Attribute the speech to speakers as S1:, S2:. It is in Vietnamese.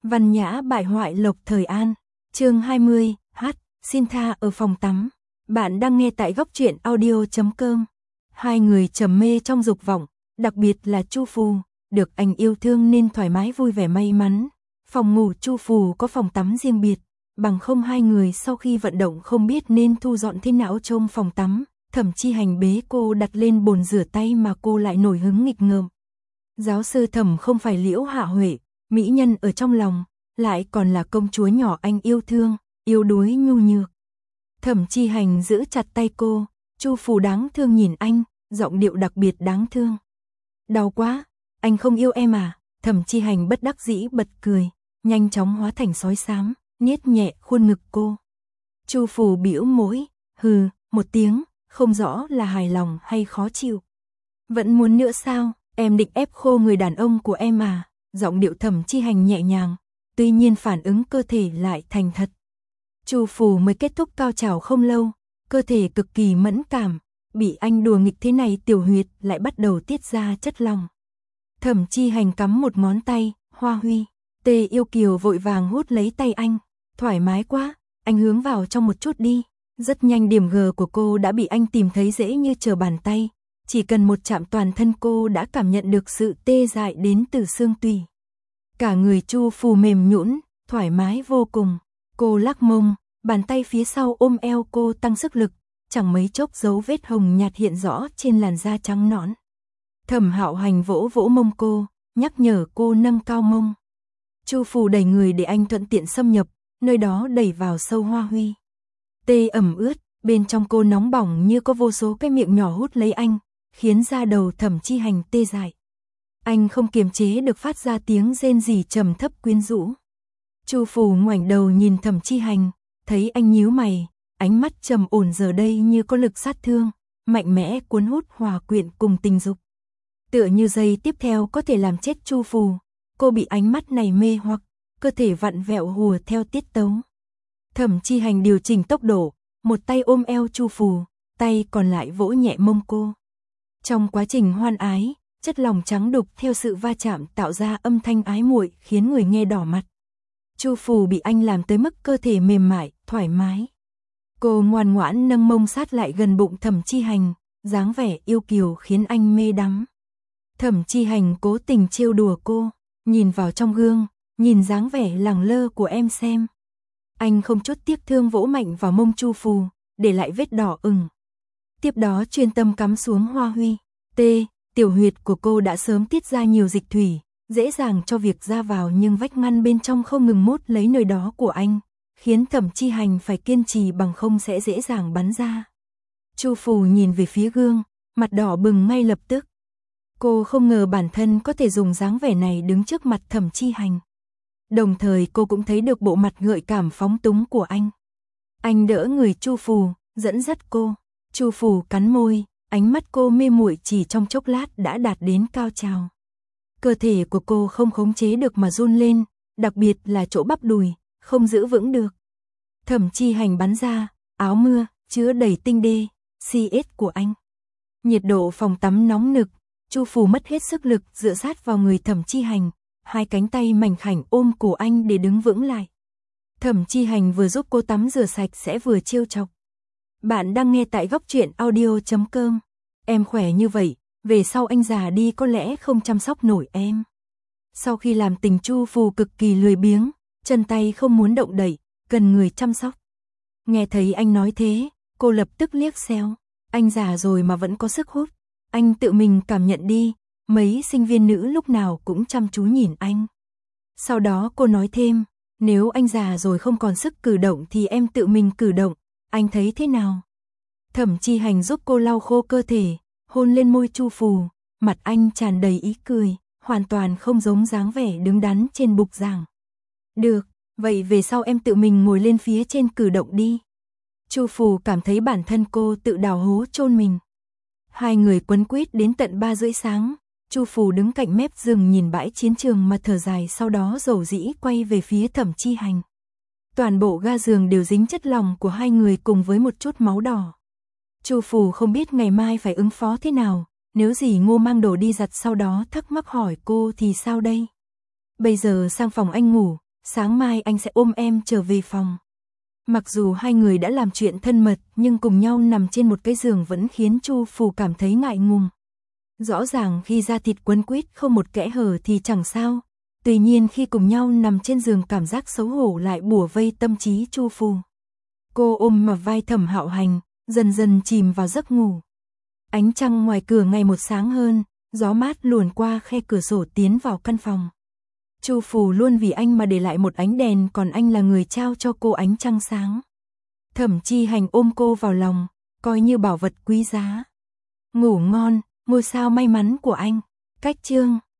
S1: Văn nhã bại hoại Lộc Thời An. Chương 20, xin tha ở phòng tắm. Bạn đang nghe tại góc truyện audio.com. Hai người trầm mê trong dục vọng, đặc biệt là Chu Phù, được anh yêu thương nên thoải mái vui vẻ may mắn. Phòng ngủ Chu Phù có phòng tắm riêng biệt, bằng không hai người sau khi vận động không biết nên thu dọn thế nào trong phòng tắm. Thẩm Chi Hành bế cô đặt lên bồn rửa tay mà cô lại nổi hứng nghịch ngợm. Giáo sư Thẩm không phải Liễu Hạ Huệ, mỹ nhân ở trong lòng, lại còn là công chúa nhỏ anh yêu thương, yếu đuối nhu nhược. Thẩm Chi Hành giữ chặt tay cô, Chu Phù đáng thương nhìn anh, giọng điệu đặc biệt đáng thương. Đau quá, anh không yêu em à? Thẩm Chi Hành bất đắc dĩ bật cười, nhanh chóng hóa thành sói xám, niết nhẹ khuôn ngực cô. Chu Phù bĩu môi, hừ, một tiếng, không rõ là hài lòng hay khó chịu. Vẫn muốn nữa sao, em định ép khô người đàn ông của em à? Giọng điệu Thẩm Chi Hành nhẹ nhàng, tuy nhiên phản ứng cơ thể lại thành thật. Chu Phù mới kết thúc cao trào không lâu, cơ thể cực kỳ mẫn cảm, bị anh đùa nghịch thế này tiểu huyệt lại bắt đầu tiết ra chất lỏng. Thẩm Chi Hành cắm một ngón tay, Hoa Huy, Tê Yêu Kiều vội vàng hút lấy tay anh, thoải mái quá, anh hướng vào trong một chút đi. Rất nhanh điểm G của cô đã bị anh tìm thấy dễ như trở bàn tay, chỉ cần một chạm toàn thân cô đã cảm nhận được sự tê dại đến từ xương tủy. Cả người Chu Phù mềm nhũn, thoải mái vô cùng. Cô lắc mông, bàn tay phía sau ôm eo cô tăng sức lực, chẳng mấy chốc dấu vết hồng nhạt hiện rõ trên làn da trắng nõn. Thẩm Hạo Hành vỗ vỗ mông cô, nhắc nhở cô nâng cao mông. Chu Phù đẩy người để anh thuận tiện xâm nhập, nơi đó đẩy vào sâu Hoa Huy. Tê ẩm ướt, bên trong cô nóng bỏng như có vô số cái miệng nhỏ hút lấy anh, khiến da đầu Thẩm Chi Hành tê dại. Anh không kiềm chế được phát ra tiếng rên rỉ trầm thấp quyến rũ. Chu Phù ngoảnh đầu nhìn Thẩm Chi Hành, thấy anh nhíu mày, ánh mắt trầm ổn giờ đây như có lực sát thương, mạnh mẽ cuốn hút hòa quyện cùng tình dục. Tựa như giây tiếp theo có thể làm chết Chu Phù, cô bị ánh mắt này mê hoặc, cơ thể vặn vẹo hùa theo tiết tấu. Thẩm Chi Hành điều chỉnh tốc độ, một tay ôm eo Chu Phù, tay còn lại vỗ nhẹ mông cô. Trong quá trình hoan ái, chất lỏng trắng đục theo sự va chạm tạo ra âm thanh ái muội khiến người nghe đỏ mặt. Chu Phù bị anh làm tới mức cơ thể mềm mại, thoải mái. Cô ngoan ngoãn nâng mông sát lại gần bụng Thẩm Chi Hành, dáng vẻ yêu kiều khiến anh mê đắm. Thẩm Chi Hành cố tình trêu đùa cô, nhìn vào trong gương, nhìn dáng vẻ lẳng lơ của em xem. Anh không chút tiếc thương vỗ mạnh vào mông Chu Phù, để lại vết đỏ ửng. Tiếp đó chuyên tâm cắm xuống Hoa Huy. Tiểu huyệt của cô đã sớm tiết ra nhiều dịch thủy, dễ dàng cho việc ra vào nhưng vách ngăn bên trong không ngừng mút lấy nơi đó của anh, khiến Thẩm Chi Hành phải kiên trì bằng không sẽ dễ dàng bắn ra. Chu Phù nhìn về phía gương, mặt đỏ bừng ngay lập tức. Cô không ngờ bản thân có thể dùng dáng vẻ này đứng trước mặt Thẩm Chi Hành. Đồng thời cô cũng thấy được bộ mặt gợi cảm phóng túng của anh. Anh đỡ người Chu Phù, dẫn dắt cô. Chu Phù cắn môi, ánh mắt cô mê muội chỉ trong chốc lát đã đạt đến cao trào. Cơ thể của cô không khống chế được mà run lên, đặc biệt là chỗ bắp đùi, không giữ vững được. Thẩm Chi Hành bắn ra, áo mưa, chứa đầy tinh đê, CS của anh. Nhiệt độ phòng tắm nóng nực, Chu Phù mất hết sức lực dựa sát vào người Thẩm Chi Hành, hai cánh tay mảnh khảnh ôm cổ anh để đứng vững lại. Thẩm Chi Hành vừa giúp cô tắm rửa sạch sẽ vừa trêu chọc. Bạn đang nghe tại góc truyện audio.com. Em khỏe như vậy, về sau anh già đi có lẽ không chăm sóc nổi em. Sau khi làm tình Chu Phù cực kỳ lười biếng, chân tay không muốn động đậy, cần người chăm sóc. Nghe thấy anh nói thế, cô lập tức liếc xéo. Anh già rồi mà vẫn có sức hút. Anh tự mình cảm nhận đi, mấy sinh viên nữ lúc nào cũng chăm chú nhìn anh. Sau đó cô nói thêm, nếu anh già rồi không còn sức cử động thì em tự mình cử động, anh thấy thế nào? Thẩm Chi Hành giúp cô lau khô cơ thể, hôn lên môi Chu Phù, mặt anh tràn đầy ý cười, hoàn toàn không giống dáng vẻ đứng đắn trên bục giảng. Được, vậy về sau em tự mình ngồi lên phía trên cử động đi. Chu Phù cảm thấy bản thân cô tự đào hố chôn mình. Hai người quấn quýt đến tận 3 rưỡi sáng, Chu Phù đứng cạnh mép giường nhìn bãi chiến trường mà thở dài, sau đó dầu dĩ quay về phía Thẩm Chi Hành. Toàn bộ ga giường đều dính chất lỏng của hai người cùng với một chút máu đỏ. Chu Phù không biết ngày mai phải ứng phó thế nào, nếu dì Ngô mang đồ đi giặt sau đó thắc mắc hỏi cô thì sao đây? Bây giờ sang phòng anh ngủ, sáng mai anh sẽ ôm em trở về phòng. Mặc dù hai người đã làm chuyện thân mật, nhưng cùng nhau nằm trên một cái giường vẫn khiến Chu Phù cảm thấy ngại ngùng. Rõ ràng khi da thịt quấn quýt không một kẽ hở thì chẳng sao. Tuy nhiên khi cùng nhau nằm trên giường cảm giác xấu hổ lại bủa vây tâm trí Chu Phù. Cô ôm mà vai Thẩm Hạo Hành, dần dần chìm vào giấc ngủ. Ánh trăng ngoài cửa ngày một sáng hơn, gió mát luồn qua khe cửa sổ tiến vào căn phòng. Chu Phù luôn vì anh mà để lại một ánh đèn, còn anh là người trao cho cô ánh trăng sáng. Thẩm Chi Hành ôm cô vào lòng, coi như bảo vật quý giá. Ngủ ngon, ngôi sao may mắn của anh. Cách chương